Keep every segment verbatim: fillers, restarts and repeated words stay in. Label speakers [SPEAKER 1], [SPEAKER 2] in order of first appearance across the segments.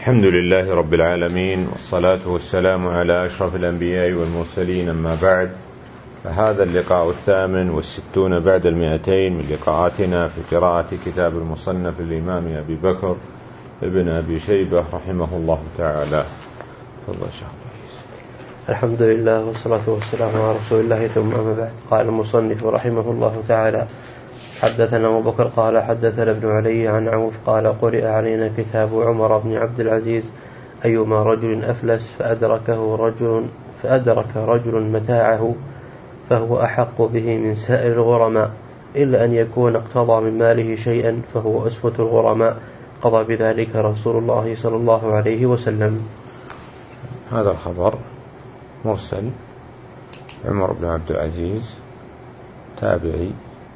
[SPEAKER 1] الحمد لله رب العالمين، والصلاة والسلام على أشرف الأنبياء والمرسلين، أما بعد، فهذا اللقاء الثامن والستون بعد المئتين من لقاءاتنا في قراءة كتاب المصنف للإمام أبي بكر ابن أبي شيبة رحمه الله تعالى. تفضل شيخ.
[SPEAKER 2] الحمد لله والصلاة والسلام على رسول الله، ثم أما بعد. قال المصنف رحمه الله تعالى: حدثنا أبو بكر قال حدثنا ابن علي عن عوف قال: قرئ علينا كتاب عمر بن عبد العزيز: أيما رجل أفلس فأدركه رجل فأدرك رجل متاعه فهو أحق به من سائر الغرماء، إلا أن يكون اقتضى من ماله شيئا فهو أسوة الغرماء، قضى بذلك رسول الله صلى الله عليه وسلم.
[SPEAKER 1] هذا الخبر مرسل. عمر بن عبد العزيز تابعي،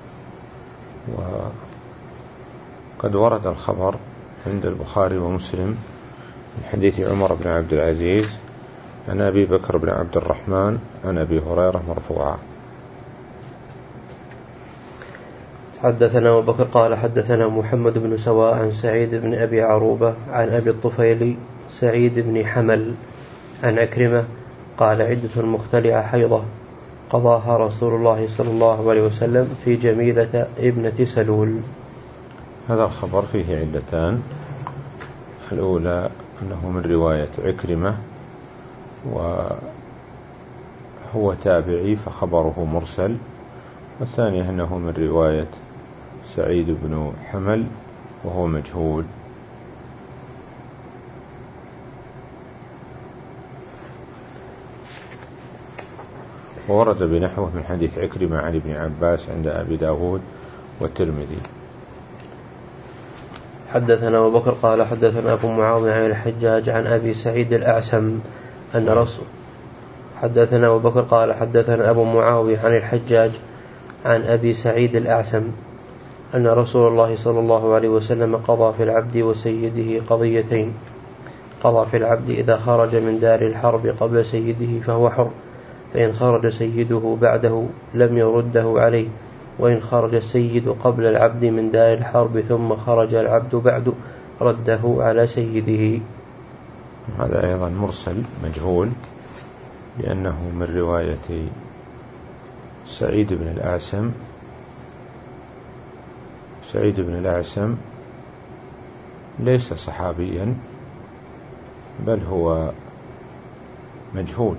[SPEAKER 1] وقد ورد الخبر عند البخاري ومسلم من حديث عمر بن عبد العزيز عن أبي بكر بن عبد الرحمن عن أبي هريرة مرفوعا.
[SPEAKER 2] حدثنا أبو بكر قال حدثنا محمد بن سواء عن سعيد بن أبي عروبة عن أبي الطفيل سعيد بن حمل عن عكرمة قال: عدة مختلعة حيضة قضاها رسول الله صلى الله عليه وسلم في جميلة ابنة سلول.
[SPEAKER 1] هذا الخبر فيه علتان: الأولى أنه من رواية عكرمة وهو تابعي فخبره مرسل، والثانية أنه من رواية سعيد بن حمل وهو مجهول. وورد بنحوه من حديث عكرمة عن ابن عباس عند أبي داود والترمذي.
[SPEAKER 2] حدثنا أبو بكر قال حدثنا أبو معاوية عن الحجاج عن أبي سعيد الأعسم أن رسول حدثنا أبو بكر قال حدثنا أبو معاوية عن الحجاج عن أبي سعيد الأعسم أن رسول الله صلى الله عليه وسلم قضى في العبد وسيده قضيتين: قضى في العبد إذا خرج من دار الحرب قبل سيده فهو حر، فإن خرج سيده بعده لم يرده عليه، وإن خرج السيد قبل العبد من دار الحرب ثم خرج العبد بعد رده على سيده.
[SPEAKER 1] هذا أيضا مرسل مجهول، لأنه من رواية سعيد بن الأعسم. سعيد بن الأعسم ليس صحابيا، بل هو مجهول.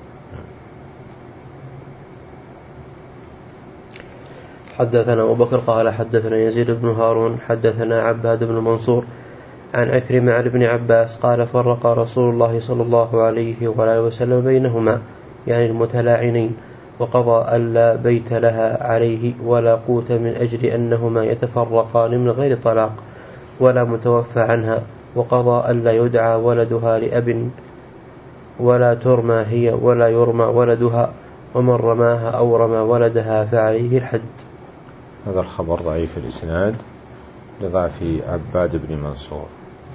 [SPEAKER 2] حدثنا أبو بكر قال حدثنا يزيد بن هارون حدثنا عباد بن منصور عن عكرمة عن ابن عباس قال: فرق رسول الله صلى الله عليه وآله وسلم بينهما، يعني المتلاعنين، وقضى ألا بيت لها عليه ولا قوت من أجل أنهما يتفرقان من غير طلاق ولا متوفى عنها، وقضى ألا يدعى ولدها لأب ولا ترمى هي ولا يرمى ولدها، ومن رماها أو رمى ولدها فعليه الحد.
[SPEAKER 1] هذا الخبر ضعيف الإسناد لضعف عباد بن منصور.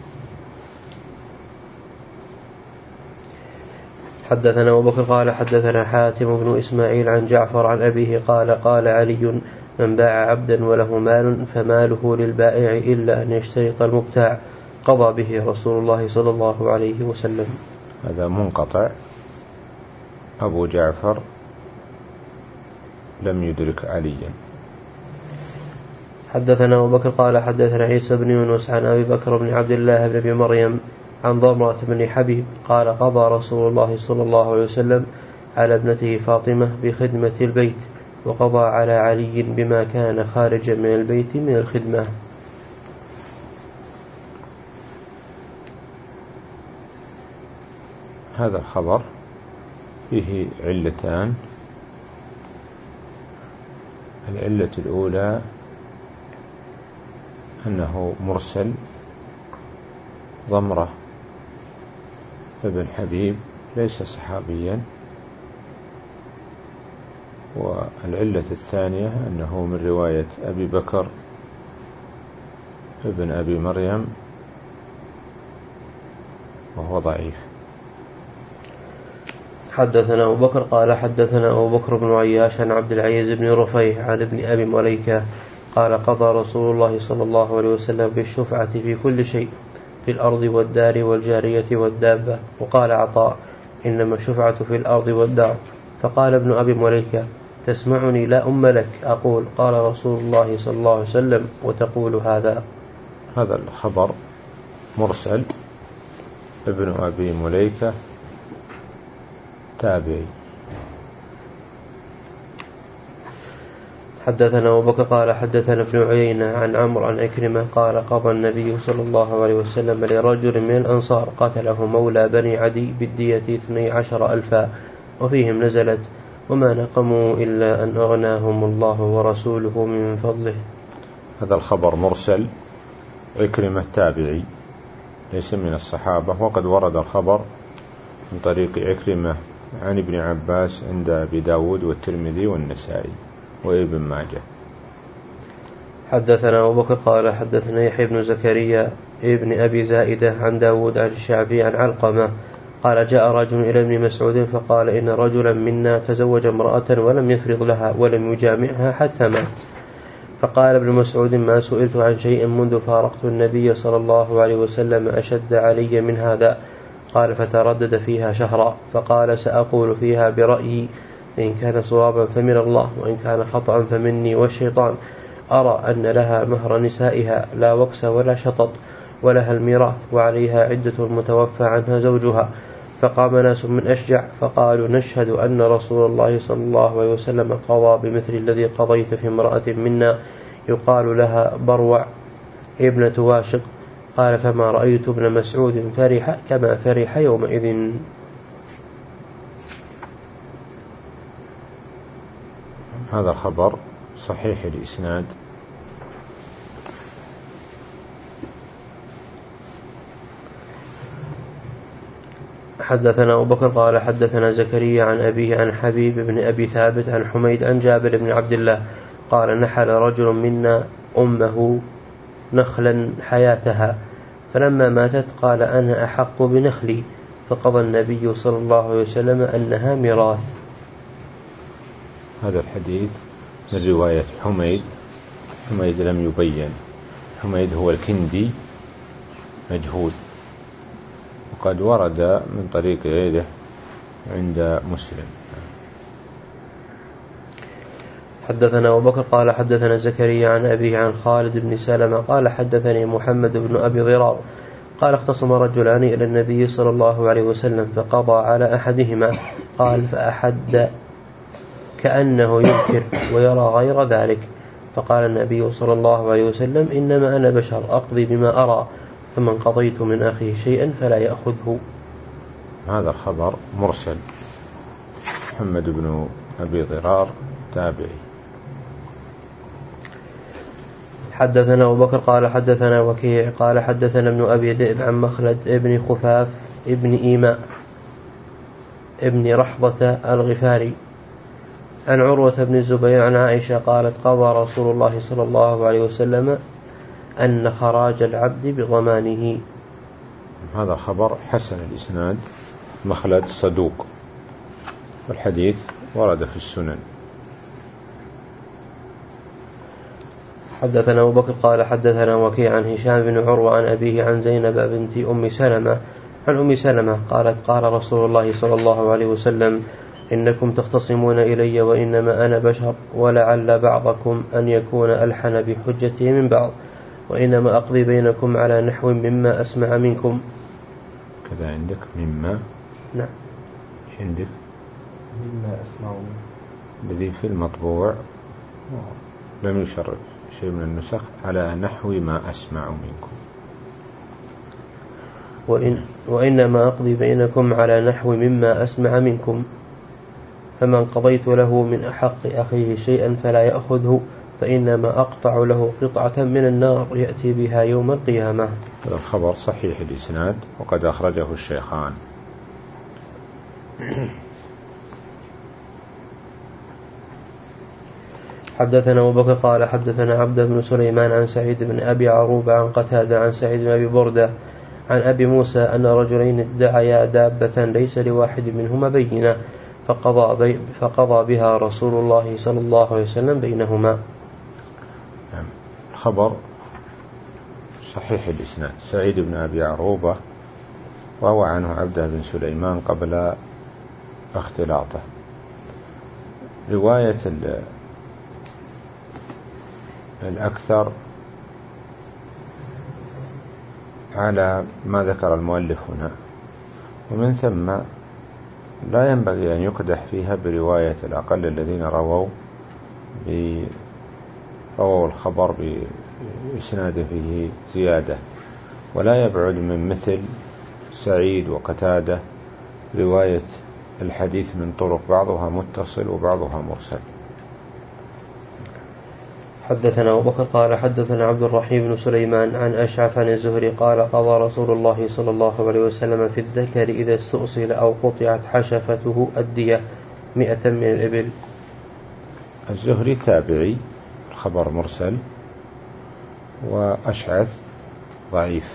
[SPEAKER 2] حدثنا أبو بكر قال حدثنا حاتم بن إسماعيل عن جعفر عن أبيه قال: قال علي: من باع عبدا وله مال فماله للبائع إلا أن يشترط المبتاع، قضى به رسول الله صلى الله عليه وسلم.
[SPEAKER 1] هذا منقطع. أبو جعفر لم يدرك عليا.
[SPEAKER 2] حدثنا أبو بكر قال حدثنا عيسى بن يونس عن أبي بكر بن عبد الله بن أبي مريم عن ضمرة بن حبيب قال: قضى رسول الله صلى الله عليه وسلم على ابنته فاطمة بخدمة البيت، وقضى على علي بما كان خارجا من البيت من الخدمة.
[SPEAKER 1] هذا الخبر فيه علتان: العلة الأولى أنه مرسل. ضمرة ابن حبيب ليس صحابيا. والعلة الثانية أنه من رواية أبي بكر ابن أبي مريم وهو ضعيف.
[SPEAKER 2] حدثنا أبو بكر قال حدثنا أبو بكر بن عياش عن عبد العزيز بن رفيع عن ابن أبي مليكة قال: قضى رسول الله صلى الله عليه وسلم بالشفعة في كل شيء، في الأرض والدار والجارية والدابة. وقال عطاء إنما الشفعة في الأرض والدار. فقال ابن أبي مليكة تسمعني لا أم لك أقول قال رسول الله صلى الله عليه وسلم وتقول هذا.
[SPEAKER 1] هذا الخبر مرسل، ابن أبي مليكة تابعي.
[SPEAKER 2] حدثنا أبو بكر قال حدثنا ابن عيينة عن عمرو عن عكرمة قال قضى النبي صلى الله عليه وسلم لرجل من الأنصار قتله مولى بني عدي بالدية اثني عشر ألفا، وفيهم نزلت وما نقموا إلا أن أغناهم الله ورسوله من فضله.
[SPEAKER 1] هذا الخبر مرسل، عكرمة تابعي ليس من الصحابة، وقد ورد الخبر من طريق عكرمة عن ابن عباس عند أبي داود والترمذي والنسائي وابن ماجه.
[SPEAKER 2] حدثنا أبو بكر قال حدثنا يحيى بن زكريا ابن أبي زائدة عن داود عن الشعبي عن علقمة قال جاء رجل إلى ابن مسعود فقال إن رجلا منا تزوج امرأة ولم يفرض لها ولم يجامعها حتى مات. فقال ابن مسعود ما سئلت عن شيء منذ فارقت النبي صلى الله عليه وسلم أشد علي من هذا. قال فتردد فيها شهرا فقال سأقول فيها برأيي إن كان صوابا فمن الله وإن كان خطأ فمني والشيطان. أرى أن لها مهر نسائها لا وكس ولا شطط ولها الميراث وعليها عدة المتوفى عنها زوجها. فقام ناس من أشجع فقالوا نشهد أن رسول الله صلى الله عليه وسلم قضى بمثل الذي قضيت في امرأة منا يقال لها بروع ابنة واشق. قال فما رأيت ابن مسعود فرح كما فرح يومئذ.
[SPEAKER 1] هذا الخبر صحيح الإسناد.
[SPEAKER 2] حدثنا أبو بكر قال حدثنا زكريا عن أبيه عن حبيب بن أبي ثابت عن حميد عن جابر بن عبد الله قال نحل رجل منا أمه نخلا حياتها فلما ماتت قال أنا أحق بنخلي فقضى النبي صلى الله عليه وسلم أنها ميراث.
[SPEAKER 1] هذا الحديث من رواية حميد. حميد لم يبين، حميد هو الكندي مجهول، وقد ورد من طريق غيره عند مسلم.
[SPEAKER 2] حدثنا أبو بكر قال حدثنا زكريا عن أبيه عن خالد بن سلمة قال حدثني محمد بن أبي ضرار قال اختصم رجلان إلى النبي صلى الله عليه وسلم فقضى على أحدهما قال فأحد كأنه ينكر ويرى غير ذلك. فقال النبي صلى الله عليه وسلم إنما أنا بشر أقضي بما أرى فمن قضيت من أخيه شيئا فلا يأخذه.
[SPEAKER 1] هذا الخبر مرسل، محمد بن أبي ضرار تابعي.
[SPEAKER 2] حدثنا أبو بكر قال حدثنا وكيع قال حدثنا ابن أبي ذئب عن مخلد ابن خفاف ابن إيماء ابن رحضة الغفاري عن عروة بن الزبير عن عائشة قالت قضى رسول الله صلى الله عليه وسلم أن خراج العبد بضمانه.
[SPEAKER 1] هذا خبر حسن الإسناد، مخلد صدوق، والحديث ورد في السنن.
[SPEAKER 2] حدثنا أبو بكر قال حدثنا وكيع عن هشام بن عروة عن أبيه عن زينب بنت أم سلمة عن أم سلمة قالت قال رسول الله صلى الله عليه وسلم إنكم تختصمون إلي وإنما أنا بشر ولعل بعضكم أن يكون ألحن بحجته من بعض وإنما أقضي بينكم على نحو مما أسمع منكم.
[SPEAKER 1] كذا عندك مما؟
[SPEAKER 2] نعم.
[SPEAKER 1] إيش عندك؟
[SPEAKER 2] مما أسمع
[SPEAKER 1] الذي في المطبوع لم يشرع شيء من النسخ على نحو ما أسمع منكم.
[SPEAKER 2] وإن وإنما أقضي بينكم على نحو مما أسمع منكم فمن قضيت له من أحق أخيه شيئا فلا يأخذه فإنما أقطع له قطعة من النار يأتي بها يوم القيامة.
[SPEAKER 1] هذا الخبر صحيح الإسناد وقد أخرجه الشيخان.
[SPEAKER 2] حدثنا أبو بكر قال حدثنا عبد بن سليمان عن سعيد بن أبي عروبة عن قتادة عن سعيد بن أبي بردة عن أبي موسى أن رجلين ادعيا دابة ليس لواحد منهما بينة فقضى, بي فقضى بها رسول الله صلى الله عليه وسلم بينهما.
[SPEAKER 1] الخبر صحيح الإسناد. سعيد بن أبي عروبة روى عنه عبده بن سليمان قبل اختلاطه. رواية الأكثر على ما ذكر المؤلف هنا، ومن ثم لا ينبغي أن يقدح فيها برواية الأقل الذين رووا رووا الخبر بإسناد فيه زيادة، ولا يبعد من مثل سعيد وقتادة رواية الحديث من طرق بعضها متصل وبعضها مرسل.
[SPEAKER 2] حدثنا أبو بكر قال حدثنا عبد الرحيم بن سليمان عن أشعث عن الزهري قال قضى رسول الله صلى الله عليه وسلم في الذكر إذا استؤصل أو قطعت حشفته الدية مئة من الإبل.
[SPEAKER 1] الزهري تابعي، الخبر مرسل، وأشعث ضعيف.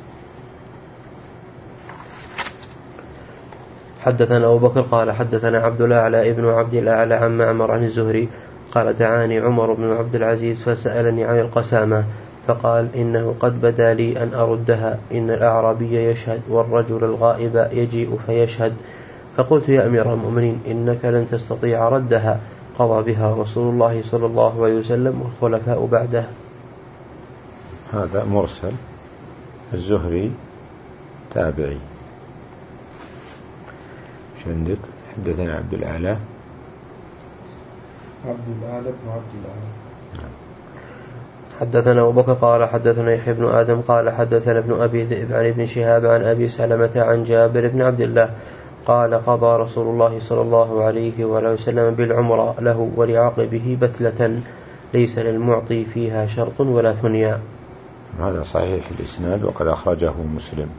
[SPEAKER 2] حدثنا أبو بكر قال حدثنا عبد الأعلى ابن عبد الأعلى عن معمر عن الزهري قال دعاني عمر بن عبد العزيز فسألني عن القسامة فقال إنه قد بدا لي أن أردها، إن الأعرابي يشهد والرجل الغائب يجيء فيشهد. فقلت يا أمير المؤمنين إنك لن تستطيع ردها، قضى بها رسول الله صلى الله عليه وسلم والخلفاء بعده.
[SPEAKER 1] هذا مرسل. الزهري تابعي. عندك حدثنا عبد الأعلى
[SPEAKER 3] عبد الأعلى بن عبد الأعلى.
[SPEAKER 2] حدثنا أبو بكر قال حدثنا يحيى بن آدم قال حدثنا ابن أبي ذئب عن ابن شهاب عن أبي سلمة عن جابر بن عبد الله قال قضى رسول الله صلى الله عليه وآله وسلم بالعمرة له ولعقبه بتلة ليس للمعطي فيها شرط ولا ثنيا.
[SPEAKER 1] هذا صحيح الإسناد وقد أخرجه مسلم.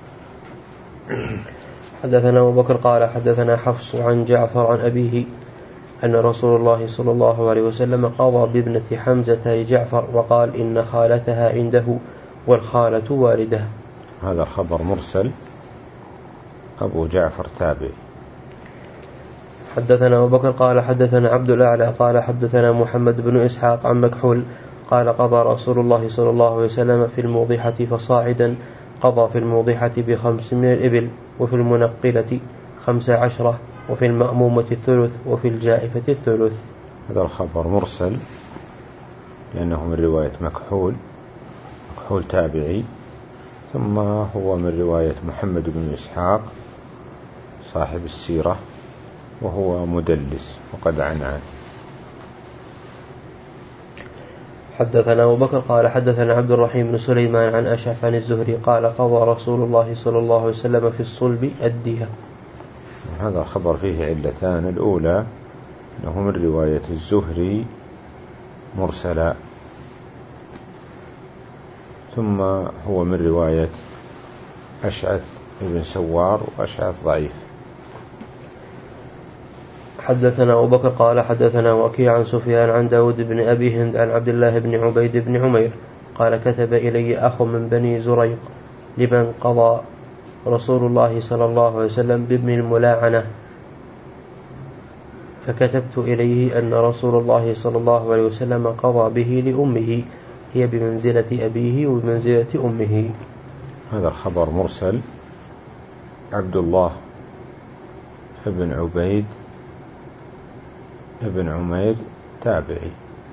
[SPEAKER 2] حدثنا أبو بكر قال حدثنا حفص عن جعفر عن أبيه أن رسول الله صلى الله عليه وسلم قضى بابنة حمزة لجعفر وقال إن خالتها عنده والخالة والده.
[SPEAKER 1] هذا الخبر مرسل. أبو جعفر تابعي.
[SPEAKER 2] حدثنا أبو بكر قال حدثنا عبد الأعلى قال حدثنا محمد بن إسحاق عن مكحول قال قضى رسول الله صلى الله عليه وسلم في الموضحة فصاعدا قضى في الموضحة بخمس من الإبل وفي المنقلة خمس عشرة وفي المأمومة الثلث وفي الجائفة الثلث.
[SPEAKER 1] هذا الخبر مرسل لأنه من رواية مكحول. مكحول تابعي، ثم هو من رواية محمد بن إسحاق صاحب السيرة وهو مدلس وقد عنعن.
[SPEAKER 2] حدثنا أبو بكر قال حدثنا عبد الرحيم بن سليمان عن أشعث عن الزهري قال قضى رسول الله صلى الله عليه وسلم في الصلب الدية.
[SPEAKER 1] هذا الخبر فيه علتان. الأولى أنه من رواية الزهري مرسلا، ثم هو من رواية أشعث بن سوار وأشعث ضعيف.
[SPEAKER 2] حدثنا أبو بكر قال حدثنا وكيع عن سفيان عن داود بن أبي هند عن عبد الله بن عبيد بن عمير قال كتب إلي أخ من بني زريق لمن قضى رسول الله صلى الله عليه وسلم بابن الملاعنة، فكتبت إليه أن رسول الله صلى الله عليه وسلم قضى به لأمه هي بمنزلة أبيه وبمنزلة أمه.
[SPEAKER 1] هذا الخبر مرسل. عبد الله بن عبيد ابن عمير تابعي.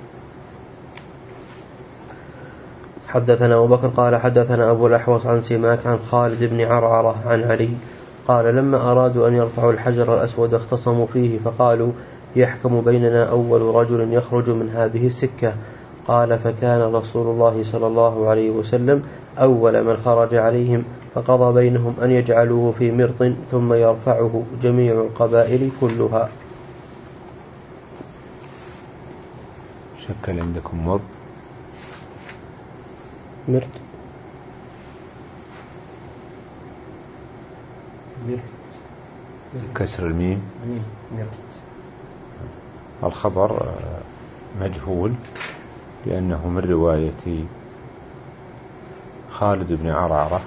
[SPEAKER 2] حدثنا أبو بكر قال حدثنا أبو الأحوص عن سماك عن خالد بن عرعرة عن علي قال لما أرادوا أن يرفعوا الحجر الأسود اختصموا فيه فقالوا يحكم بيننا أول رجل يخرج من هذه السكة. قال فكان رسول الله صلى الله عليه وسلم أول من خرج عليهم فقضى بينهم أن يجعلوه في مرط ثم يرفعه جميع القبائل كلها.
[SPEAKER 1] شكل عندكم مرط
[SPEAKER 2] مرط
[SPEAKER 1] كسر الميم.
[SPEAKER 3] مرط.
[SPEAKER 1] الخبر مجهول لأنه من رواية خالد بن عرعرة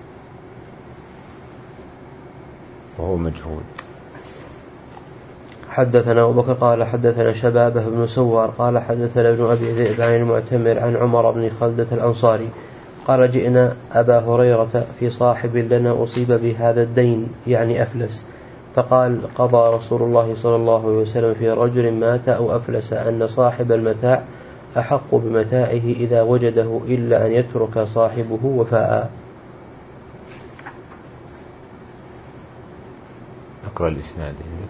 [SPEAKER 1] وهو مجهول.
[SPEAKER 2] حدثنا أبو بكر قال حدثنا شبابه بن سوار قال حدثنا ابن أبي ذئب عن المعتمر عن عمر بن خلدة الأنصاري قال جئنا أبا هريرة في صاحب لنا أصيب بهذا الدين يعني أفلس، فقال قضى رسول الله صلى الله عليه وسلم في رجل مات أو أفلس أن صاحب المتاع أحق بمتاعه إذا وجده إلا أن يترك صاحبه وفاء.
[SPEAKER 1] أقرأ الإسناد.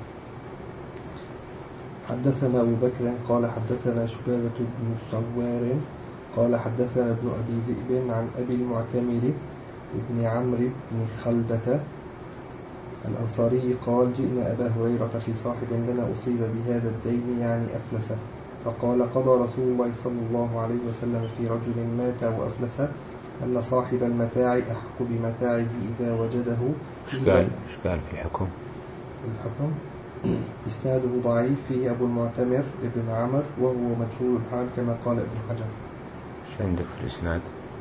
[SPEAKER 3] حدثنا أبو بكر قال حدثنا شبابة بن سوار قال حدثنا ابن أبي ذئب عن أبي المعتمر ابن عمرو بن خلدة الأنصاري قال جئنا أبا هريرة في صاحب لنا أصيب بهذا الدين يعني أفلس، فقال قضى رسول الله صلى الله عليه وسلم في رجل مات وأفلس أن صاحب المتاع أحق بمتاعه إذا وجده.
[SPEAKER 1] إشكال إشكال في الحكم.
[SPEAKER 3] الحكم إسناده ضعيف فيه أبو المعتمر ابن عمر وهو مجهول الحال كما قال ابن حجر.
[SPEAKER 1] إيش عندك في الإسناد؟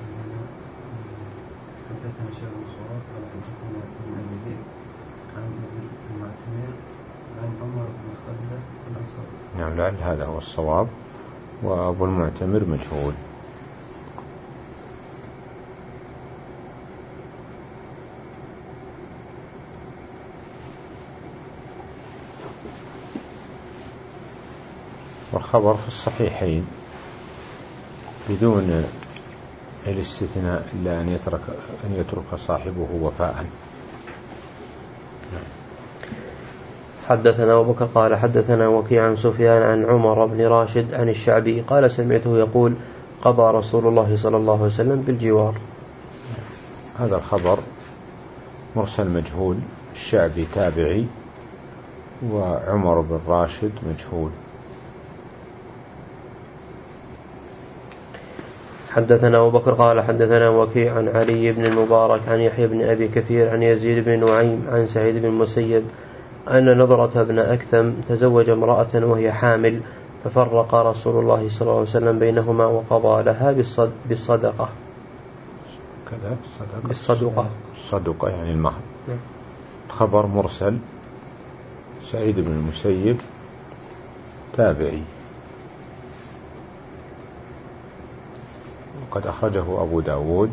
[SPEAKER 4] حدثنا شيخ الصواب قال حدثنا ابن أبي ذئب عن أبي المعتمر عن عمر بن خلدة الأنصاري.
[SPEAKER 1] نعم لعل هذا هو الصواب، وأبو المعتمر مجهول. والخبر في الصحيحين بدون الاستثناء إلا أن يترك أن يترك صاحبه وفاء.
[SPEAKER 2] حدثنا أبو بكر قال حدثنا وكيع عن سفيان عن عمر بن راشد عن الشعبي قال سمعته يقول قضى رسول الله صلى الله عليه وسلم بالجوار.
[SPEAKER 1] هذا الخبر مرسل مجهول، الشعبي تابعي وعمر بن راشد مجهول.
[SPEAKER 2] حدثنا أبو بكر قال حدثنا وكيع عن علي بن المبارك عن يحيى بن أبي كثير عن يزيد بن نعيم عن سعيد بن المسيب أن نضرة بن أكثم تزوج امرأة وهي حامل، ففرق رسول الله صلى الله عليه وسلم بينهما وقضى لها بالصدقة.
[SPEAKER 1] كذا
[SPEAKER 2] بالصدقة
[SPEAKER 1] الصدقة يعني المهر. الخبر مرسل، سعيد بن المسيب تابعي، وقد أخرجه أبو داود،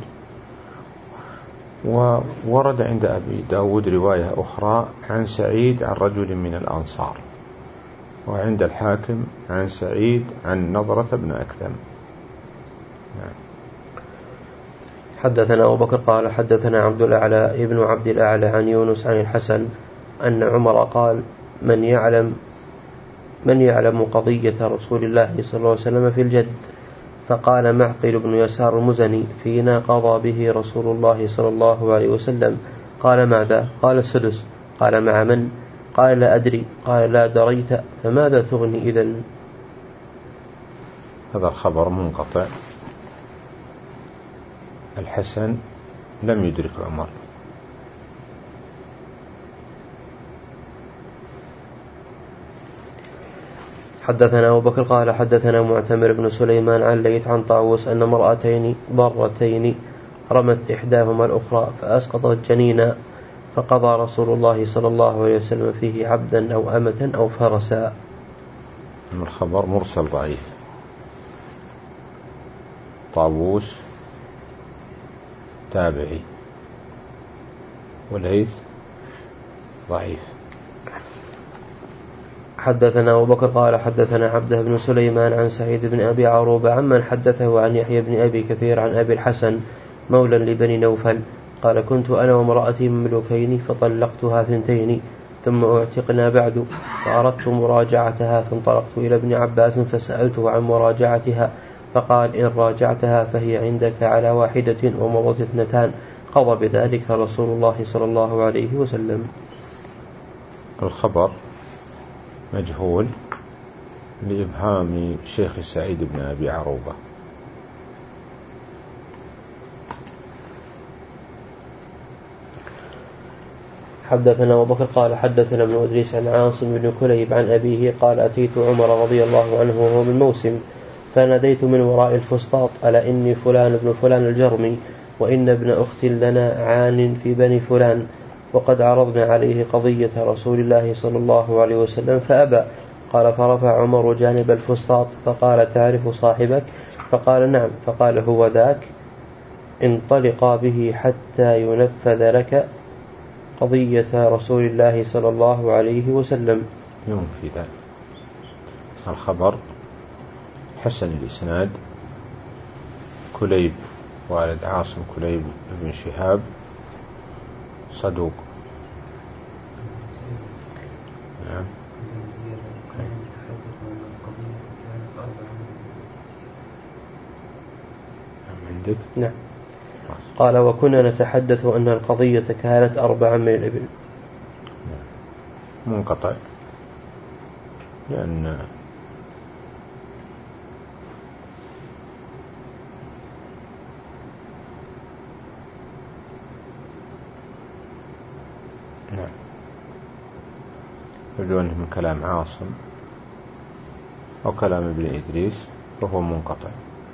[SPEAKER 1] وورد عند أبي داود رواية أخرى عن سعيد عن رجل من الأنصار، وعند الحاكم عن سعيد عن نضرة بن أكثم. نعم.
[SPEAKER 2] حدثنا أبو بكر قال حدثنا عبد الأعلى ابن عبد الأعلى عن يونس عن الحسن أن عمر قال من يعلم من يعلم قضية رسول الله صلى الله عليه وسلم في الجد؟ فقال معقل بن يسار المزني فينا قضى به رسول الله صلى الله عليه وسلم. قال ماذا؟ قال السدس. قال مع من؟ قال لا أدري. قال لا دريت فماذا تغني إذن؟
[SPEAKER 1] هذا الخبر منقطع، الحسن لم يدرك عمر.
[SPEAKER 2] حدثنا أبو بكر قال حدثنا معتمر بن سليمان عن ليث عن طاووس أن امرأتين ضرتين رمت إحداهما الأخرى فأسقطت جنينا، فقضى رسول الله صلى الله عليه وسلم فيه عبدا أو أمة أو فرسا.
[SPEAKER 1] الخبر مرسل ضعيف، طاووس تابعي، والليث ضعيف.
[SPEAKER 2] حدثنا أبو بكر قال حدثنا عبده بن سليمان عن سعيد بن أبي عروبة عمن حدثه عن يحيى بن أبي كثير عن أبي الحسن مولى لبني نوفل قال كنت أنا وامرأتي مملوكين فطلقتها ثنتين ثم اعتقنا بعد، فأردت مراجعتها فانطلقت إلى ابن عباس فسألته عن مراجعتها فقال إن راجعتها فهي عندك على واحدة ومضت اثنتان، قضى بذلك رسول الله صلى الله عليه وسلم.
[SPEAKER 1] الخبر مجهول لإبهام شيخ سعيد بن أبي عروبة.
[SPEAKER 2] حدثنا أبو بكر قال حدثنا ابن إدريس عن عاصم بن كليب عن أبيه قال أتيت عمر رضي الله عنه وهو بالموسم فناديت من وراء الفسطاط ألا إني فلان ابن فلان الجرمي وإن ابن أخت لنا عان في بني فلان، وقد عرضنا عليه قضية رسول الله صلى الله عليه وسلم فأبى. قال فرفع عمر جانب الفسطاط فقال تعرف صاحبك؟ فقال نعم. فقال هو ذاك، انطلقا به حتى ينفذ لك قضية رسول الله صلى الله عليه وسلم.
[SPEAKER 1] يوم في ذلك الخبر حسن الإسناد. كليب والد عاصم كليب بن شهاب صدوق. نعم. عندك؟
[SPEAKER 2] نعم. قال وكنا نتحدث أن القضية كانت أربعا من الإبل.
[SPEAKER 1] منقطع لأن نعم يبدو أنه من كلام عاصم أو كلام ابن إدريس فهو منقطع.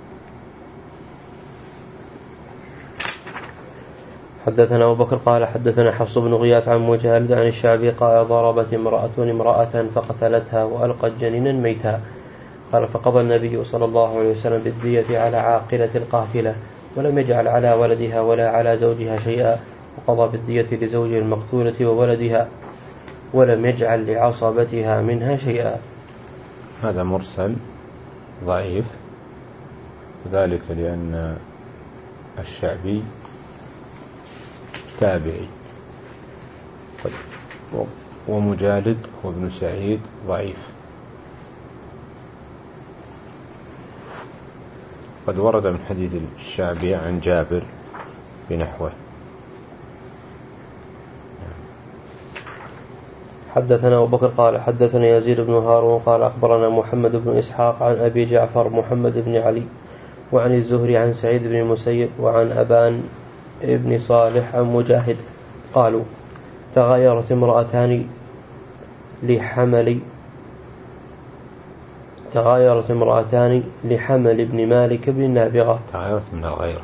[SPEAKER 2] حدثنا أبو بكر قال حدثنا حفص بن غياث عن مجاهد عن الشعبي قال ضربت امرأة امرأة فقتلتها وألقت جنينا ميتا. قال فقضى النبي صلى الله عليه وسلم بالدية على عاقلة القاتلة ولم يجعل على ولدها ولا على زوجها شيئا، وقضى بالدية لزوج المقتولة وولدها ولم يجعل لعصبتها منها شيئا.
[SPEAKER 1] هذا مرسل ضعيف، ذلك لأن الشعبي تابعي، ومجالد وابن سعيد ضعيف. قد ورد من حديث الشعبي عن جابر بنحوه.
[SPEAKER 2] حدثنا أبو بكر قال حدثنا يزيد بن هارون قال أخبرنا محمد بن إسحاق عن أبي جعفر محمد بن علي وعن الزهري عن سعيد بن المسيب وعن أبان ابن صالح عن مجاهد قالوا تغيرت امرأتان لحمل تغيرت امرأتان لحمل ابن مالك بن نابغة
[SPEAKER 1] تغيرت من الغيرة،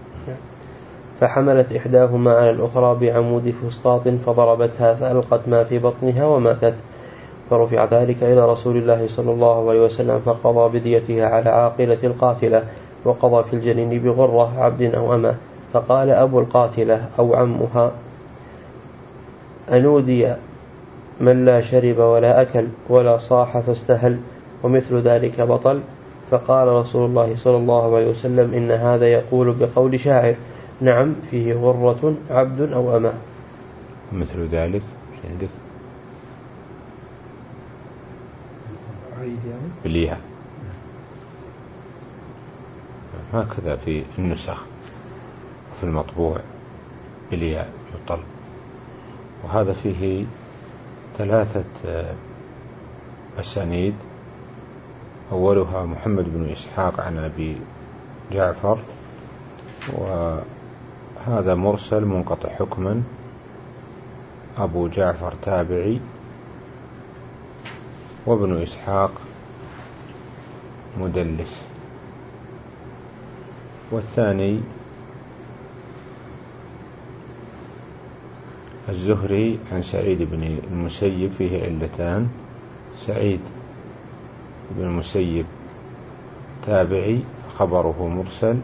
[SPEAKER 2] فحملت إحداهما على الأخرى بعمود فسطاط فضربتها فألقت ما في بطنها وماتت، فرفع ذلك إلى رسول الله صلى الله عليه وسلم فقضى بديتها على عاقلة القاتلة وقضى في الجنين بغرة عبد أو أمة. فقال أبو القاتلة أو عمها أنودي من لا شرب ولا أكل ولا صاح فاستهل ومثل ذلك بطل. فقال رسول الله صلى الله عليه وسلم إن هذا يقول بقول شاعر نعم فيه غرة عبد أو أمة.
[SPEAKER 1] مثل ذلك عندك بليها هكذا في النسخ في المطبوع بليها يطل. وهذا فيه ثلاثة أسانيد، أولها محمد بن إسحاق عن أبي جعفر، وهذا مرسل منقطع حكما، أبو جعفر تابعي وابن إسحاق مدلس. والثاني الزهري عن سعيد بن المسيب فيه علتان، سعيد بن المسيب تابعي خبره مرسل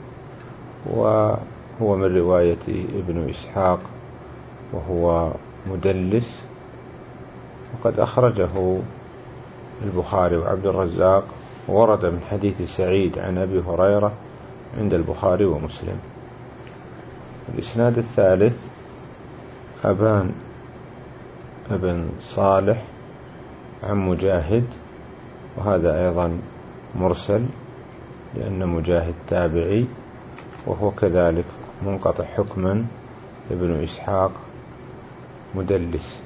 [SPEAKER 1] وهو من رواية ابن إسحاق وهو مدلس، وقد أخرجه البخاري وعبد الرزاق، ورد من حديث سعيد عن أبي هريرة عند البخاري ومسلم. الإسناد الثالث أبان ابن صالح عن مجاهد، وهذا أيضا مرسل لأن مجاهد تابعي، وهو كذلك منقطع حكما، ابن إسحاق مدلس.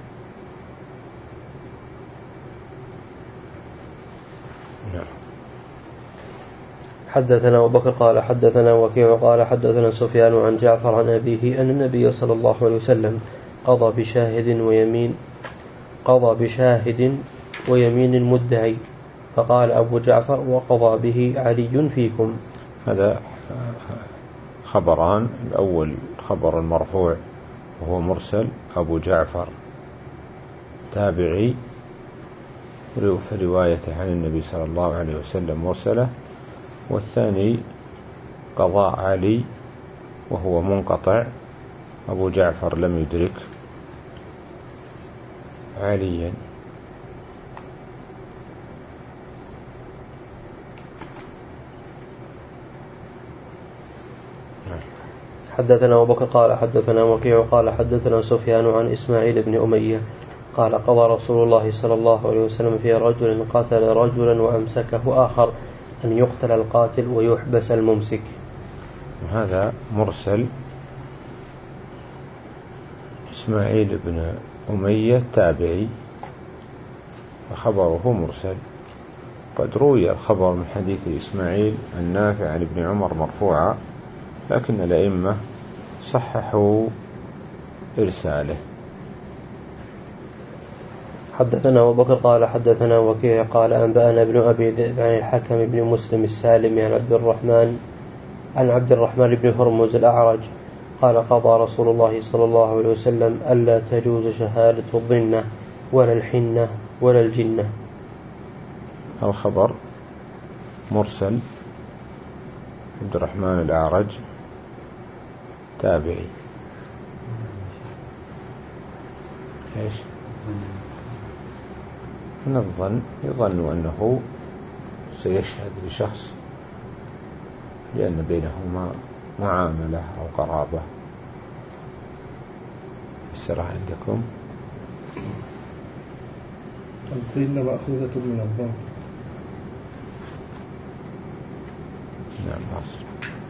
[SPEAKER 1] نعم.
[SPEAKER 2] حدثنا أبو بكر قال حدثنا وكيع قال حدثنا سفيان عن جعفر عن أبيه أن النبي صلى الله عليه وسلم قضى بشاهد ويمين قضى بشاهد ويمين المدعي، فقال أبو جعفر وقضى به علي فيكم.
[SPEAKER 1] هذا خبران، الأول خبر المرفوع وهو مرسل. أبو جعفر تابعي في روايته عن النبي صلى الله عليه وسلم مرسلة. والثاني قضاء علي وهو منقطع. أبو جعفر لم يدرك عليا.
[SPEAKER 2] حدثنا أبو بكر قال حدثنا وكيع قال حدثنا سفيان عن إسماعيل بن أمية قال قضى رسول الله صلى الله عليه وسلم في رجل قتل رجلا وأمسكه آخر أن يقتل القاتل ويحبس الممسك.
[SPEAKER 1] هذا مرسل. إسماعيل بن أمية تابعي وخبره مرسل. قد روي الخبر من حديث إسماعيل النافع عن ابن عمر مرفوعا، لكن الأئمة صححوا إرساله.
[SPEAKER 2] حدثنا أبو بكر قال حدثنا وكيع قال أنبأنا ابن أبي ذئب عن الحكم بن مسلم السالمي عن عبد الرحمن عن عبد الرحمن بن هرمز الأعرج قال قضى رسول الله صلى الله عليه وسلم ألا تجوز شهادة الظنة ولا الحنة ولا الجنة.
[SPEAKER 1] الخبر مرسل. عبد الرحمن الأعرج تابعي. إيش؟ من الظن يظن أنه سيشهد لشخص لأن بينهما معاملة أو قرابة. السرعة عندكم
[SPEAKER 3] الظن مأخوذة من الظن.
[SPEAKER 1] نعم أصل.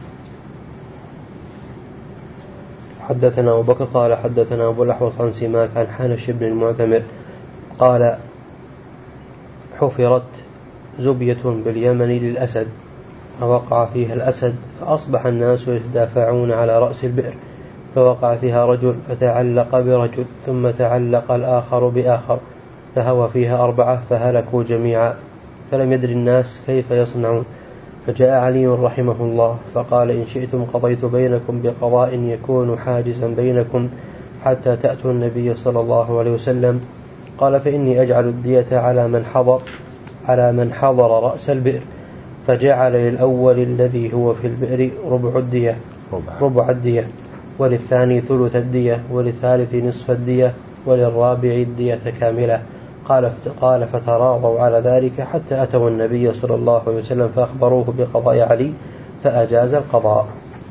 [SPEAKER 2] حدثنا أبو بكر قال حدثنا أبو الأحوص عن سماك عن حنش بن المعتمر قال حفرت زبية باليمن للأسد فوقع فيها الأسد فأصبح الناس يتدافعون على رأس البئر فوقع فيها رجل فتعلق برجل ثم تعلق الآخر بآخر فهوى فيها أربعة فهلكوا جميعا فلم يدر الناس كيف يصنعون. فجاء علي رحمه الله فقال إن شئتم قضيت بينكم بقضاء يكون حاجزا بينكم حتى تأتوا النبي صلى الله عليه وسلم. قال فإني أجعل الدية على من حضر على من حضر رأس البئر. فجعل للأول الذي هو في البئر ربع الدية ربع الدية وللثاني ثلث الدية وللثالث نصف الدية وللرابع الدية كاملة. قال قال فتراضوا على ذلك حتى أتوا النبي صلى الله عليه وسلم فأخبروه بقضاء علي فأجاز القضاء.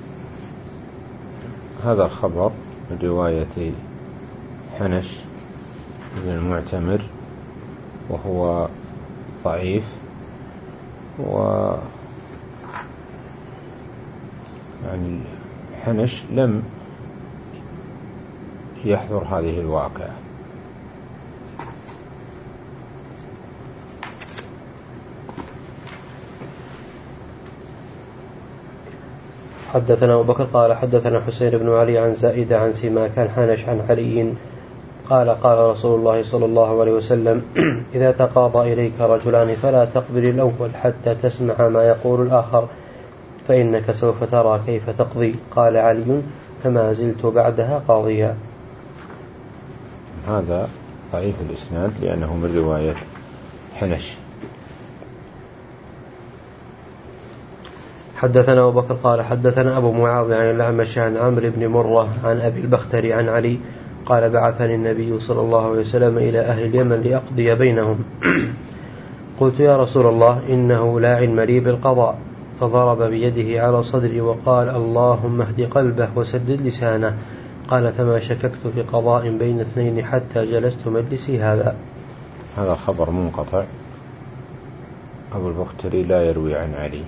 [SPEAKER 1] هذا الخبر من رواية حنش بن المعتمر وهو ضعيف، و يعني حنش لم يحضر هذه الواقعة.
[SPEAKER 2] حدثنا أبو بكر قال حدثنا حسين بن علي عن زائدة عن سماك عن حنش عن علي قال قال رسول الله صلى الله عليه وسلم إذا تقاضى إليك رجلان فلا تقبل الأول حتى تسمع ما يقول الآخر فإنك سوف ترى كيف تقضي. قال علي فما زلت بعدها قاضيا.
[SPEAKER 1] هذا ضعيف الإسناد لأنه من رواية حنش.
[SPEAKER 2] حدثنا أبو بكر قال حدثنا أبو معاوية عن الأعمش عن عمرو بن مرة عن أبي البختري عن علي قال بعثني النبي صلى الله عليه وسلم إلى أهل اليمن لأقضي بينهم. قلت يا رسول الله إنه لا علم لي بالقضاء. فضرب بيده على صدري وقال اللهم اهد قلبه وسدد لسانه. قال فما شككت في قضاء بين اثنين حتى جلست مجلسي هذا.
[SPEAKER 1] هذا خبر منقطع. أبو البختري لا يروي عن علي.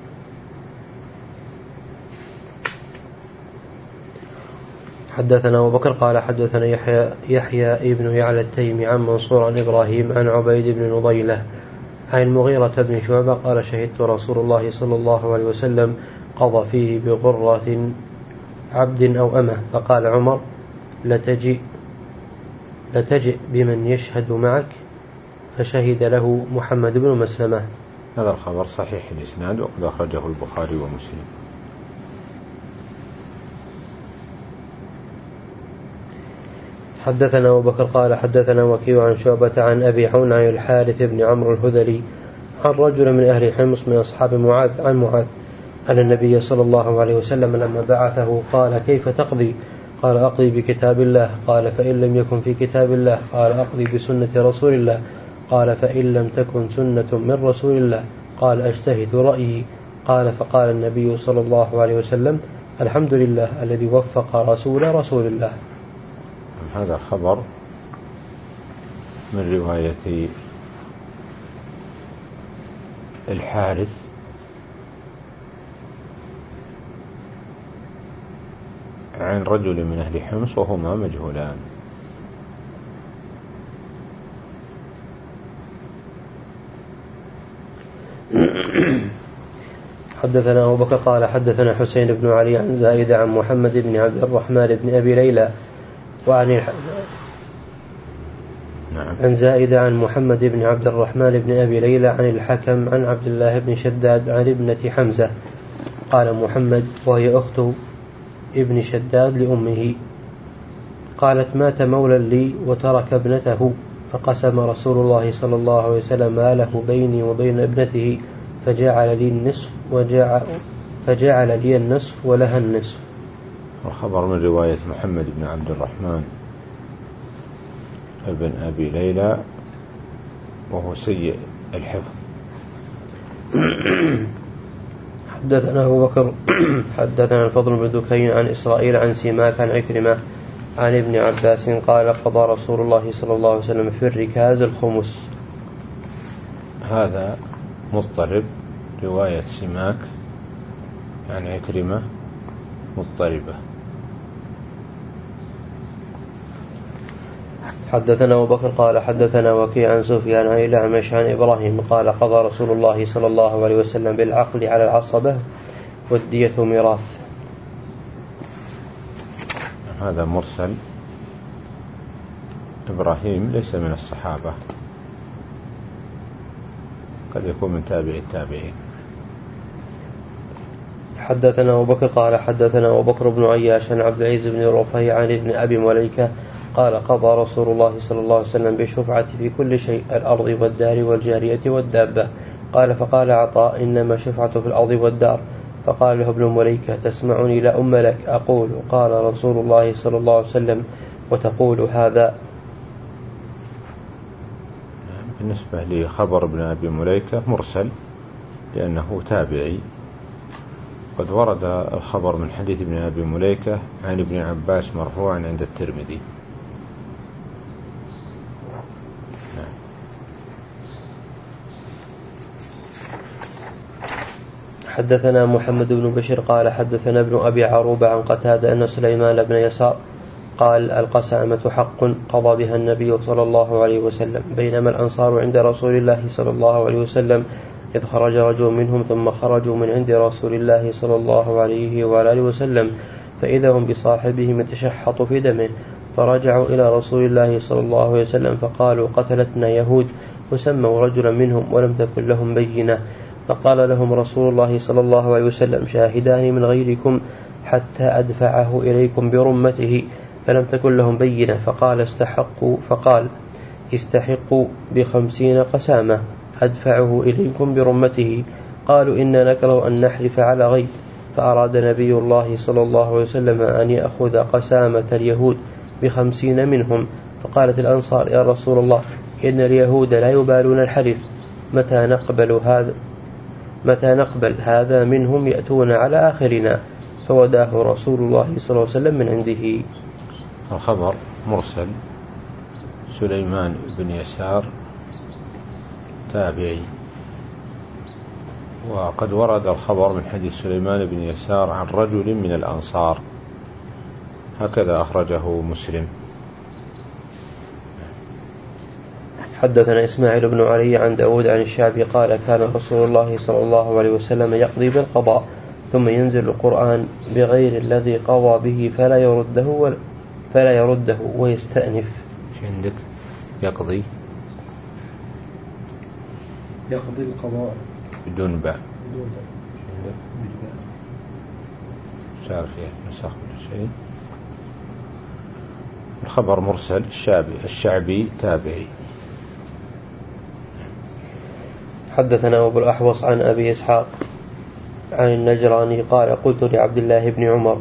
[SPEAKER 2] حدثنا أبو بكر قال حدثنا يحيى, يحيى ابن يعلى التيمي عن منصور عن إبراهيم عن عبيد بن نضيلة عن المغيرة بن شعبة قال شهدت رسول الله صلى الله عليه وسلم قضى فيه بغرة عبد أو أمه. فقال عمر لتجئ, لتجئ بمن يشهد معك فشهد له محمد بن مسلمة.
[SPEAKER 1] هذا الخبر صحيح الإسناد وقد أخرجه البخاري ومسلم.
[SPEAKER 2] حدثنا أبو بكر قال حدثنا وكيع عن شعبة عن أبي عون عن الحارث بن عمرو الهذلي عن رجل من أهل حمص من أصحاب معاذ عن معاذ أن النبي صلى الله عليه وسلم لما بعثه قال كيف تقضي؟ قال أقضي بكتاب الله. قال فإن لم يكن في كتاب الله؟ قال أقضي بسنة رسول الله. قال فإن لم تكن سنة من رسول الله؟ قال أجتهد رأيي. قال فقال النبي صلى الله عليه وسلم الحمد لله الذي وفق رسول رسول الله.
[SPEAKER 1] هذا خبر من رواية الحارث عن رجل من أهل حمص وهما مجهولان.
[SPEAKER 2] حدثنا أبو بكر قال حدثنا حسين بن علي عن زائد عن محمد بن عبد الرحمن بن أبي ليلى وعن الح...
[SPEAKER 1] نعم.
[SPEAKER 2] عن زائد عن محمد بن عبد الرحمن بن أبي ليلى عن الحكم عن عبد الله بن شداد عن ابنة حمزة. قال محمد وهي أخت ابن شداد لأمه قالت مات مولى لي وترك ابنته فقسم رسول الله صلى الله عليه وسلم ماله بيني وبين ابنته فجعل لي النصف وجعل فجعل لي النصف ولها النصف.
[SPEAKER 1] الخبر من رواية محمد بن عبد الرحمن ابن أبي ليلى وهو سيء الحفظ.
[SPEAKER 2] حدثنا أبو بكر حدثنا الفضل بن دكين عن إسرائيل عن سماك عن عكرمة عن ابن عباس قال قضى رسول الله صلى الله عليه وسلم في الركاز الخمس.
[SPEAKER 1] هذا مضطرب. رواية سماك عن عكرمة مضطربة.
[SPEAKER 2] حدثنا أبو بكر قال حدثنا وكيع عن سفيان عن الأعمش عن إبراهيم قال قضى رسول الله صلى الله عليه وسلم بالعقل على العصبة والدية ميراث.
[SPEAKER 1] هذا مرسل. إبراهيم ليس من الصحابة، قد يكون من تابع التابعين.
[SPEAKER 2] حدثنا أبو بكر قال حدثنا أبو بكر بن عياش عن عبد العزيز بن رفيع عن ابن أبي مليكة قال قضى رسول الله صلى الله عليه وسلم بالشفعة في كل شيء الأرض والدار والجارية والدابة. قال فقال عطاء إنما شفعة في الأرض والدار. فقال له ابن مليكة تسمعني لا أم لك أقول؟ قال رسول الله صلى الله عليه وسلم وتقول هذا.
[SPEAKER 1] بالنسبة لخبر ابن أبي مليكة مرسل لأنه تابعي. قد ورد الخبر من حديث ابن أبي مليكة عن ابن عباس مرفوعا عند الترمذي.
[SPEAKER 2] حدثنا محمد بن بشير قال حدثنا ابن أبي عروبة عن قتادة أن سليمان بن يسار قال القسامة حق قضى بها النبي صلى الله عليه وسلم بينما الأنصار عند رسول الله صلى الله عليه وسلم إذ خرج رجل منهم ثم خرجوا من عند رسول الله صلى الله عليه وآله وسلم فإذا هم بصاحبهم يتشحط في دمه فرجعوا إلى رسول الله صلى الله عليه وسلم فقالوا قتلتنا يهود وسموا رجلا منهم ولم تكن لهم بينة. فقال لهم رسول الله صلى الله عليه وسلم شاهدان من غيركم حتى أدفعه إليكم برمته فلم تكن لهم بينة. فقال استحقوا فقال استحقوا بخمسين قسامة أدفعه إليكم برمته. قالوا إنا نكره أن نحلف على غيب. فأراد نبي الله صلى الله عليه وسلم أن يأخذ قسامة اليهود بخمسين منهم. فقالت الأنصار يا رسول الله إن اليهود لا يبالون الحلف متى نقبل هذا متى نقبل هذا منهم يأتون على آخرنا. فوداه رسول الله صلى الله عليه وسلم من عنده.
[SPEAKER 1] الخبر مرسل. سليمان بن يسار تابعي. وقد ورد الخبر من حديث سليمان بن يسار عن رجل من الأنصار هكذا أخرجه مسلم.
[SPEAKER 2] حدثنا إسماعيل بن علي عن داود عن الشعبي قال كان رسول الله صلى الله عليه وسلم يقضي بالقضاء ثم ينزل القرآن بغير الذي قضى به فلا يرده ولا فلا يرده ويستأنف.
[SPEAKER 1] شو عندك؟ يقضي
[SPEAKER 3] يقضي القضاء
[SPEAKER 1] بدون باء.
[SPEAKER 3] بدون باء.
[SPEAKER 1] صار فيه نسخ ولا شيء. الخبر مرسل الشعبي الشعبي تابعي.
[SPEAKER 2] حدثنا أبو الأحوص عن أبي إسحاق عن النجراني قال قلت لعبد الله بن عمر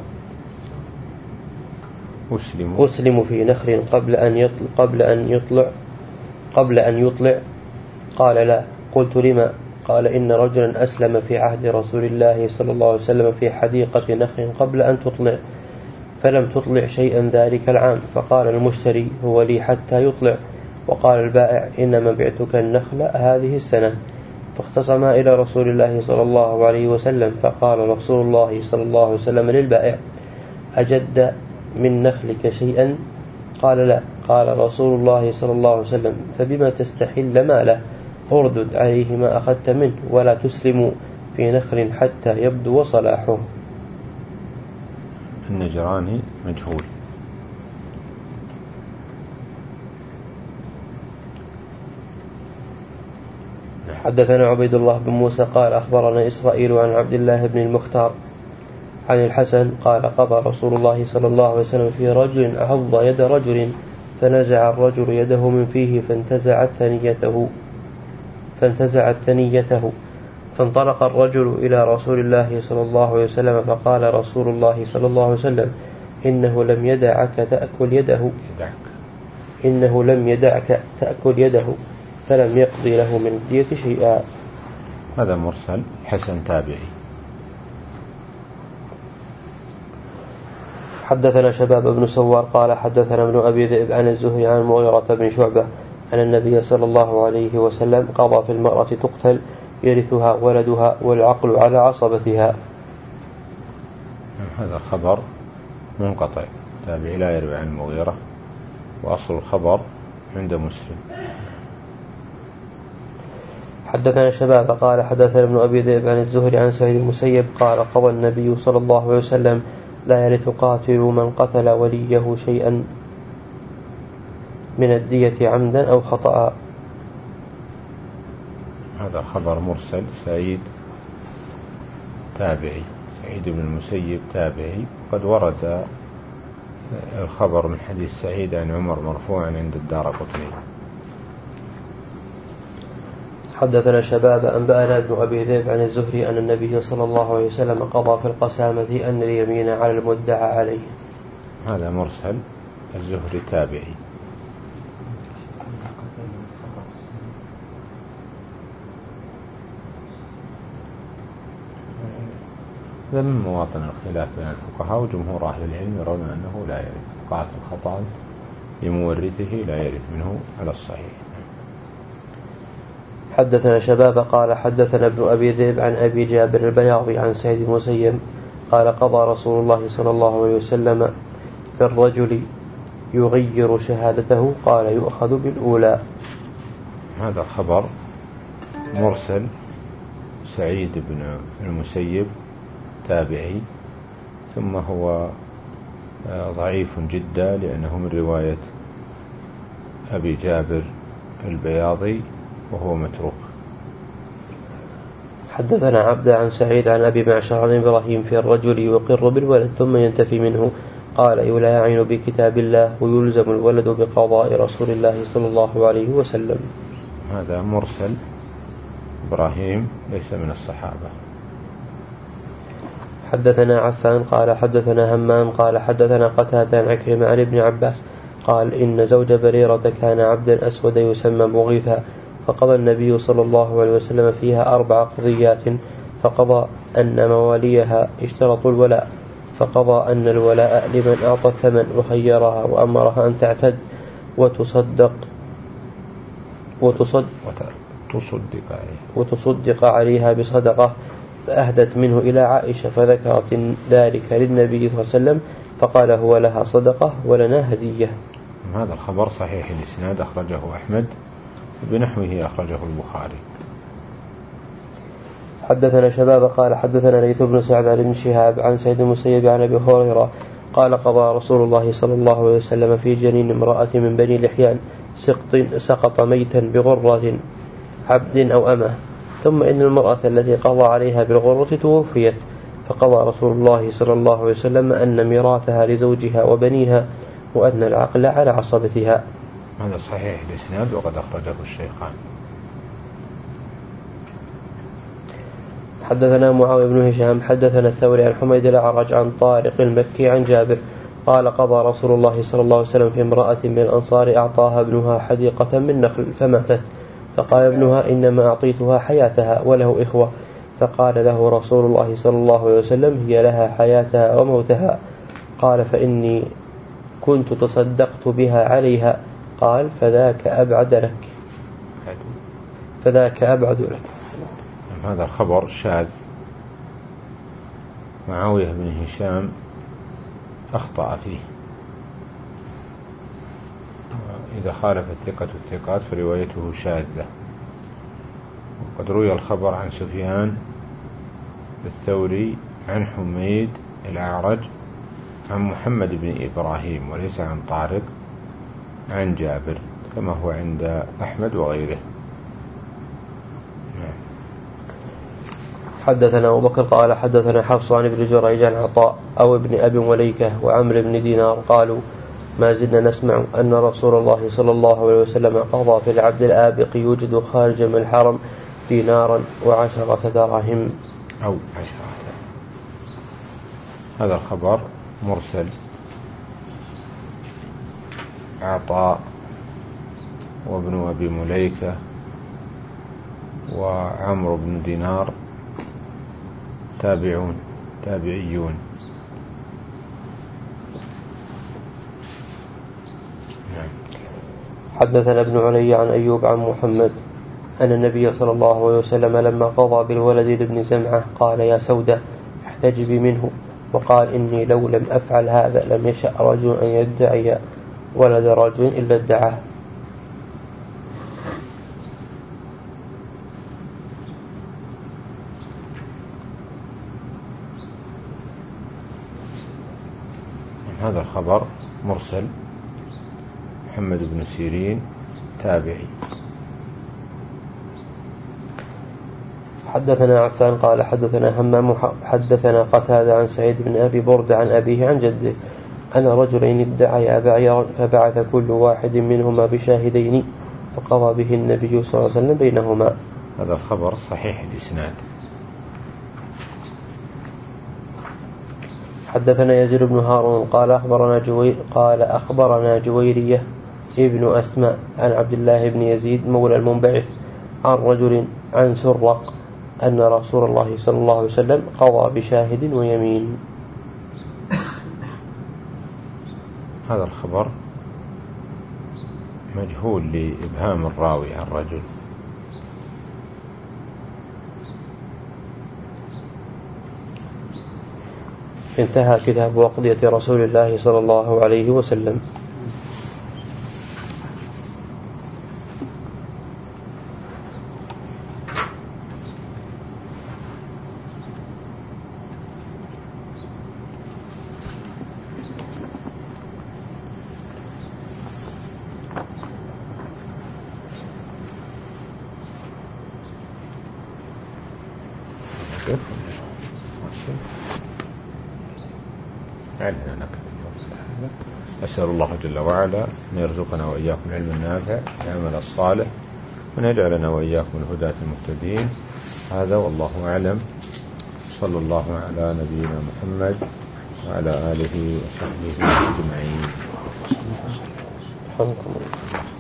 [SPEAKER 1] أسلم,
[SPEAKER 2] أسلم في نخل قبل أن يطلع قبل أن يطلع قبل أن يطلع قال لا. قلت لما؟ قال إن رجلا أسلم في عهد رسول الله صلى الله عليه وسلم في حديقة نخل قبل أن تطلع فلم تطلع شيئا ذلك العام، فقال المشتري هو لي حتى يطلع، وقال البائع إنما بعتك النخل هذه السنة. فاختصما إلى رسول الله صلى الله عليه وسلم، فقال رسول الله صلى الله عليه وسلم للبائع أجد من نخلك شيئا؟ قال لا. قال رسول الله صلى الله عليه وسلم فبما تستحل ماله؟ اردد عليه ما أخذت منه ولا تسلم في نخل حتى يبدو صلاحه.
[SPEAKER 1] النجراني مجهول.
[SPEAKER 2] حدثنا عبيد الله بن موسى قال أخبرنا إسرائيل عن عبد الله بن المختار عن الحسن قال قضى رسول الله صلى الله عليه وسلم في رجل عض يد رجل فنزع الرجل يده من فيه فانتزعت ثنيته فانتزعت ثنيته فانطلق الرجل إلى رسول الله صلى الله عليه وسلم فقال رسول الله صلى الله عليه وسلم إنه لم يدعك تأكل يده إنه لم يدعك تأكل يده فلم يقضي له من الدية شيئا.
[SPEAKER 1] هذا مرسل حسن تابعي.
[SPEAKER 2] حدثنا شباب بن سوار قال حدثنا ابن أبي ذئب عن الزهري عن المغيرة بن شعبة أن النبي صلى الله عليه وسلم قضى في المرأة تقتل يرثها ولدها والعقل على عصبتها.
[SPEAKER 1] هذا خبر منقطع تابعي لا يروي عن المغيرة، وأصل الخبر عند مسلم.
[SPEAKER 2] حدثنا شباب قال حدثنا ابن أبي ذئب عن الزهري عن سعيد المسيب قال قضى النبي صلى الله عليه وسلم لا يرث قاتل من قتل وليه شيئا من الدية عمدا أو خطأ.
[SPEAKER 1] هذا خبر مرسل سعيد تابعي، سعيد بن المسيب تابعي. قد ورد الخبر من حديث سعيد عن عمر مرفوعا عند الدارقطني.
[SPEAKER 2] حدثنا شباب أنبأنا ابن أبي ذئب عن الزهري أن النبي صلى الله عليه وسلم قضى في القسامة أن اليمين على المدعى عليه.
[SPEAKER 1] هذا مرسل الزهري تابعي. هذا من مواطن الخلاف بين الفقهاء، وجمهور أهل العلم يرون أنه لا يرث قاتل خطأ لمورثه لا يرث منه على الصحيح.
[SPEAKER 2] حدثنا شباب قال حدثنا ابن أبي ذئب عن أبي جابر البياضي عن سعيد المسيب قال قضى رسول الله صلى الله عليه وسلم في الرجل يغير شهادته قال يؤخذ بالأولى.
[SPEAKER 1] هذا خبر مرسل سعيد بن المسيب تابعي، ثم هو ضعيف جدا لأنه من رواية أبي جابر البياضي وهو متروك.
[SPEAKER 2] حدثنا عبد عن سعيد عن أبي معشر عن إبراهيم في الرجل يقر بالولد ثم ينتفي منه قال يلاعن بكتاب الله ويلزم الولد بقضاء رسول الله صلى الله عليه وسلم.
[SPEAKER 1] هذا مرسل إبراهيم ليس من الصحابة.
[SPEAKER 2] حدثنا عفان قال حدثنا همام قال حدثنا قتادة عن عكرمة عن ابن عباس قال إن زوج بريرة كان عبدا أسود يسمى مغيثا، فقضى النبي صلى الله عليه وسلم فيها أربع قضيات، فقضى أن مواليها اشترطوا الولاء، فقضى أن الولاء لمن أعطى الثمن وخيرها وأمرها أن تعتد وتصدق وتصدق,
[SPEAKER 1] وتصدق,
[SPEAKER 2] وتصدق عليها بصدقة، فأهدت منه إلى عائشة فذكرت ذلك للنبي صلى الله عليه وسلم فقال هو لها صدقة ولنا هدية.
[SPEAKER 1] هذا الخبر صحيح الإسناد أخرجه أحمد بنحوه أخرجه البخاري.
[SPEAKER 2] حدثنا شباب قال حدثنا ليث بن سعد عن ابن شهاب عن سعيد المسيب عن أبي هريرة قال قضى رسول الله صلى الله عليه وسلم في جنين امرأة من بني لحيان سقط ميتا بغرة عبد أو أمه، ثم إن المرأة التي قضى عليها بالغرة توفيت، فقضى رسول الله صلى الله عليه وسلم أن ميراثها لزوجها وبنيها وأن العقل على عصبتها.
[SPEAKER 1] هذا صحيح الإسناد وقد أخرجه الشيخان.
[SPEAKER 2] حدثنا معاوية بن هشام حدثنا الثوري عن حميد الأعرج عن طارق المكي عن جابر قال قضى رسول الله صلى الله عليه وسلم في امرأة من الأنصار أعطاها ابنها حديقة من نخل فماتت، فقال ابنها إنما أعطيتها حياتها وله إخوة، فقال له رسول الله صلى الله عليه وسلم هي لها حياتها وموتها. قال فإني كنت تصدقت بها عليها. قال فذاك أبعد لك فذاك أبعد لك.
[SPEAKER 1] هذا الخبر شاذ. معاوية بن هشام أخطأ فيه، إذا خالف الثقة الثقات فروايته شاذة. وقد روي الخبر عن سفيان الثوري عن حميد الأعرج عن محمد بن إبراهيم وليس عن طارق عن جابر كما هو عند أحمد وغيره.
[SPEAKER 2] حدثنا أبو بكر قال حدثنا حفص عن ابن جريج عن عطاء أو ابن أبي مليكة وعمر بن دينار قالوا ما زلنا نسمع أن رسول الله صلى الله عليه وسلم قضى في العبد الآبق يوجد خارج من الحرم دينارا وعشرة دراهم
[SPEAKER 1] أو عشرة. هذا الخبر مرسل. عطاء وابن أبي مليكة وعمر بن دينار تابعون تابعيون.
[SPEAKER 2] حدثنا ابن علي عن أيوب عن محمد أن النبي صلى الله عليه وسلم لما قضى بالولد لابن زمعة قال يا سودة احتجبي منه، وقال إني لو لم أفعل هذا لم يشأ رجل أن يدعي ولد رجل إلا ادعاه.
[SPEAKER 1] هذا الخبر مرسل. محمد بن سيرين تابعي.
[SPEAKER 2] حدثنا عفان قال حدثنا همام حدثنا قتادة عن سعيد بن أبي برد عن أبيه عن جده أن رجلين ادعيا بعيرا فبعث كل واحد منهما بشاهدين فقضى به النبي صلى الله عليه وسلم بينهما.
[SPEAKER 1] هذا الخبر صحيح الإسناد.
[SPEAKER 2] حدثنا يزيد بن هارون قال أخبرنا جوير قال أخبرنا جويرية ابن أسماء عن عبد الله بن يزيد مولى المنبعث عن رجل عن سرق أن رسول الله صلى الله عليه وسلم قضى بشاهد ويمين.
[SPEAKER 1] هذا الخبر مجهول لإبهام الراوي عن رجل.
[SPEAKER 2] انتهى كتاب وقضية رسول الله صلى الله عليه وسلم.
[SPEAKER 1] أسأل الله جل وعلا أن يرزقنا وإياكم العلم النافع والعمل الصالح وأن يجعلنا وإياكم الهداة المهتدين. هذا والله أعلم. صلى الله على نبينا محمد وعلى آله وصحبه أجمعين.